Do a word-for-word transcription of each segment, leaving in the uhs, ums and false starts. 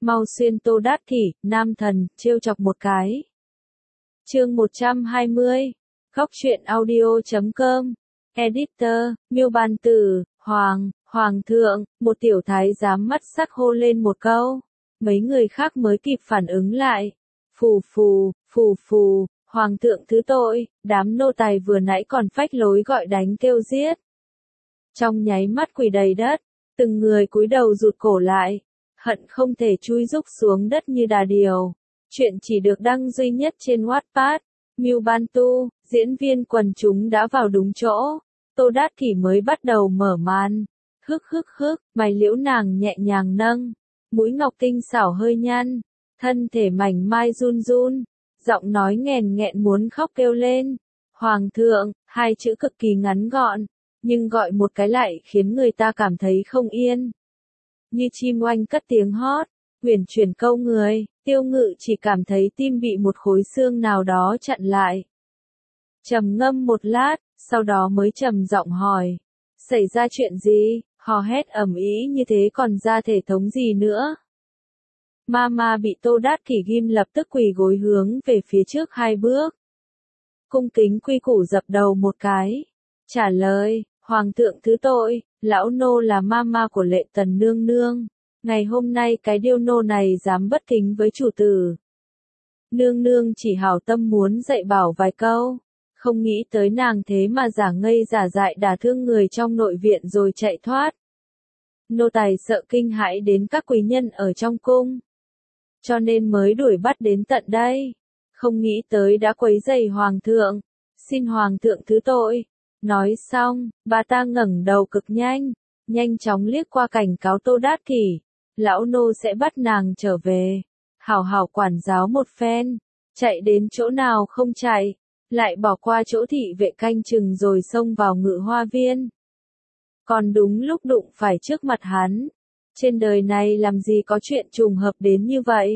mau xuyên Tô Đát Kỷ, nam thần, trêu chọc một cái. Chương một trăm hai mươi, Góc truyện audio chấm com, Editor, Miêu Bàn Tử, Hoàng, Hoàng thượng, một tiểu thái giám mắt sắc hô lên một câu. Mấy người khác mới kịp phản ứng lại. Phù phù, phù phù, Hoàng thượng thứ tội, đám nô tài vừa nãy còn phách lối gọi đánh kêu giết. Trong nháy mắt quỳ đầy đất, từng người cúi đầu rụt cổ lại, hận không thể chui rúc xuống đất như đà điểu. Chuyện chỉ được đăng duy nhất trên Wattpad. Miêu Ban Tu, diễn viên quần chúng đã vào đúng chỗ. Tô Đát Kỷ mới bắt đầu mở màn. Hức hức hức, mày liễu nàng nhẹ nhàng nâng, mũi ngọc tinh xảo hơi nhăn, thân thể mảnh mai run run, giọng nói nghèn nghẹn muốn khóc kêu lên. Hoàng thượng, hai chữ cực kỳ ngắn gọn, nhưng gọi một cái lại khiến người ta cảm thấy không yên. Như chim oanh cất tiếng hót, huyền chuyển câu người, Tiêu Ngự chỉ cảm thấy tim bị một khối xương nào đó chặn lại. Trầm ngâm một lát, sau đó mới trầm giọng hỏi, xảy ra chuyện gì, hò hét ầm ĩ như thế còn ra thể thống gì nữa. Mama bị Tô Đát Kỷ ghim lập tức quỳ gối hướng về phía trước hai bước. Cung kính quy củ dập đầu một cái. Trả lời, Hoàng thượng thứ tội, lão nô là mama của Lệ Tần nương nương. Ngày hôm nay cái điêu nô này dám bất kính với chủ tử. Nương nương chỉ hảo tâm muốn dạy bảo vài câu. Không nghĩ tới nàng thế mà giả ngây giả dại đả thương người trong nội viện rồi chạy thoát. Nô tài sợ kinh hãi đến các quý nhân ở trong cung. Cho nên mới đuổi bắt đến tận đây. Không nghĩ tới đã quấy rầy hoàng thượng. Xin hoàng thượng thứ tội. Nói xong, bà ta ngẩng đầu cực nhanh. Nhanh chóng liếc qua cảnh cáo Tô Đát Kỷ. Lão nô sẽ bắt nàng trở về. Hảo hảo quản giáo một phen. Chạy đến chỗ nào không chạy. Lại bỏ qua chỗ thị vệ canh chừng rồi xông vào Ngự Hoa Viên. Còn đúng lúc đụng phải trước mặt hắn. Trên đời này làm gì có chuyện trùng hợp đến như vậy.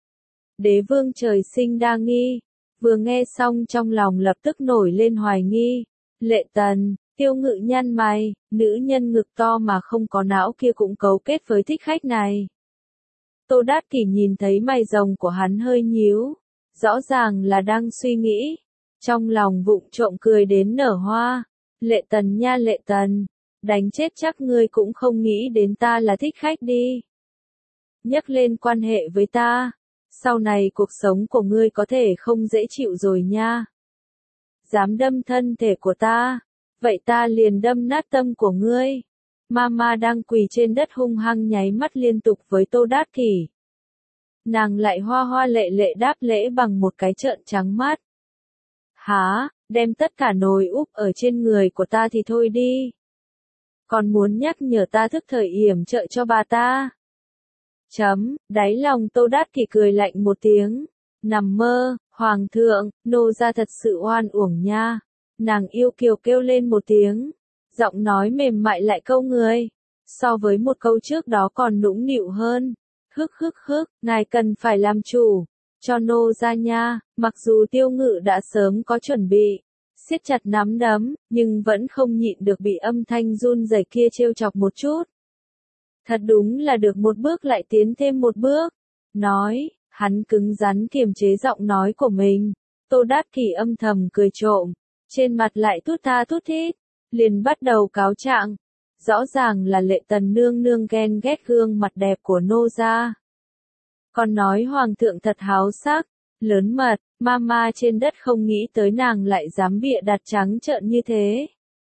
Đế vương trời sinh đa nghi. Vừa nghe xong trong lòng lập tức nổi lên hoài nghi. Lệ Tần, Tiêu Ngự nhăn mày, nữ nhân ngực to mà không có não kia cũng cấu kết với thích khách này. Tô Đát Kỷ nhìn thấy mày rồng của hắn hơi nhíu. Rõ ràng là đang suy nghĩ. Trong lòng vụng trộm cười đến nở hoa. Lệ Tần nha Lệ Tần. Đánh chết chắc ngươi cũng không nghĩ đến ta là thích khách đi. Nhắc lên quan hệ với ta. Sau này cuộc sống của ngươi có thể không dễ chịu rồi nha. Dám đâm thân thể của ta. Vậy ta liền đâm nát tâm của ngươi. Mama đang quỳ trên đất hung hăng nháy mắt liên tục với Tô Đát Kỷ. Nàng lại hoa hoa lệ lệ đáp lễ bằng một cái trợn trắng mắt. Hả, đem tất cả nồi úp ở trên người của ta thì thôi đi. Còn muốn nhắc nhở ta thức thời yểm trợ cho bà ta. Chấm, đáy lòng Tô Đát Kỷ cười lạnh một tiếng. Nằm mơ, hoàng thượng, nô gia thật sự oan uổng nha. Nàng yêu kiều kêu lên một tiếng. Giọng nói mềm mại lại câu người. So với một câu trước đó còn nũng nịu hơn. Hức hức hức, ngài cần phải làm chủ. Cho nô gia nha, mặc dù Tiêu Ngự đã sớm có chuẩn bị. Siết chặt nắm đấm, nhưng vẫn không nhịn được bị âm thanh run rẩy kia trêu chọc một chút. Thật đúng là được một bước lại tiến thêm một bước. Nói, hắn cứng rắn kiềm chế giọng nói của mình. Tô Đát Kỷ âm thầm cười trộm. Trên mặt lại thút tha thút thít. Liền bắt đầu cáo trạng. Rõ ràng là Lệ Tần nương nương ghen ghét gương mặt đẹp của nô gia. Còn nói hoàng thượng thật háo sắc. Lớn mật, mama trên đất không nghĩ tới nàng lại dám bịa đặt trắng trợn như thế.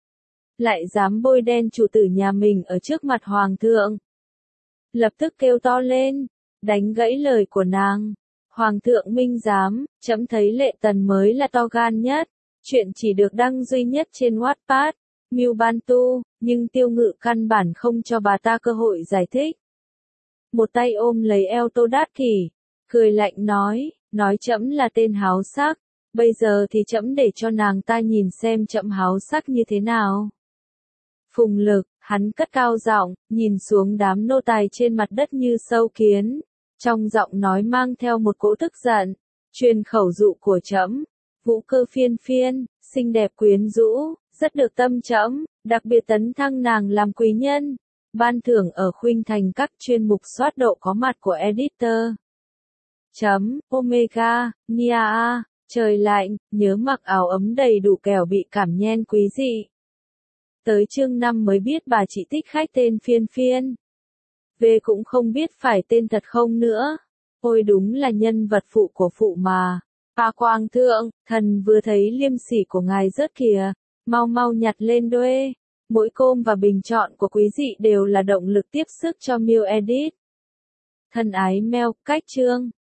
Lại dám bôi đen chủ tử nhà mình ở trước mặt hoàng thượng. Lập tức kêu to lên, đánh gãy lời của nàng. Hoàng thượng minh giám, trẫm thấy Lệ Tần mới là to gan nhất. Chuyện chỉ được đăng duy nhất trên Wattpad. Miêu Ban Tu, nhưng Tiêu Ngự căn bản không cho bà ta cơ hội giải thích. Một tay ôm lấy eo Tô Đát Kỷ, cười lạnh nói. Nói trẫm là tên háo sắc, bây giờ thì trẫm để cho nàng ta nhìn xem trẫm háo sắc như thế nào. Phùng Lực, hắn cất cao giọng, nhìn xuống đám nô tài trên mặt đất như sâu kiến, trong giọng nói mang theo một cỗ tức giận, truyền khẩu dụ của trẫm, vũ cơ phiên phiên, xinh đẹp quyến rũ, rất được tâm trẫm, đặc biệt tấn thăng nàng làm quý nhân. Ban thưởng ở khuynh thành các chuyên mục soát độ có mặt của editor. Chấm, Omega, Nia A, trời lạnh, nhớ mặc áo ấm đầy đủ kẻo bị cảm nhen quý dị. Tới chương năm mới biết bà chị thích khách tên Phiên Phiên. Về cũng không biết phải tên thật không nữa. Ôi đúng là nhân vật phụ của phụ mà. À Quang thượng, thần vừa thấy liêm sỉ của ngài rớt kìa. Mau mau nhặt lên đuê. Mỗi com và bình chọn của quý dị đều là động lực tiếp sức cho Miu Edit. Thân ái mail, cách chương.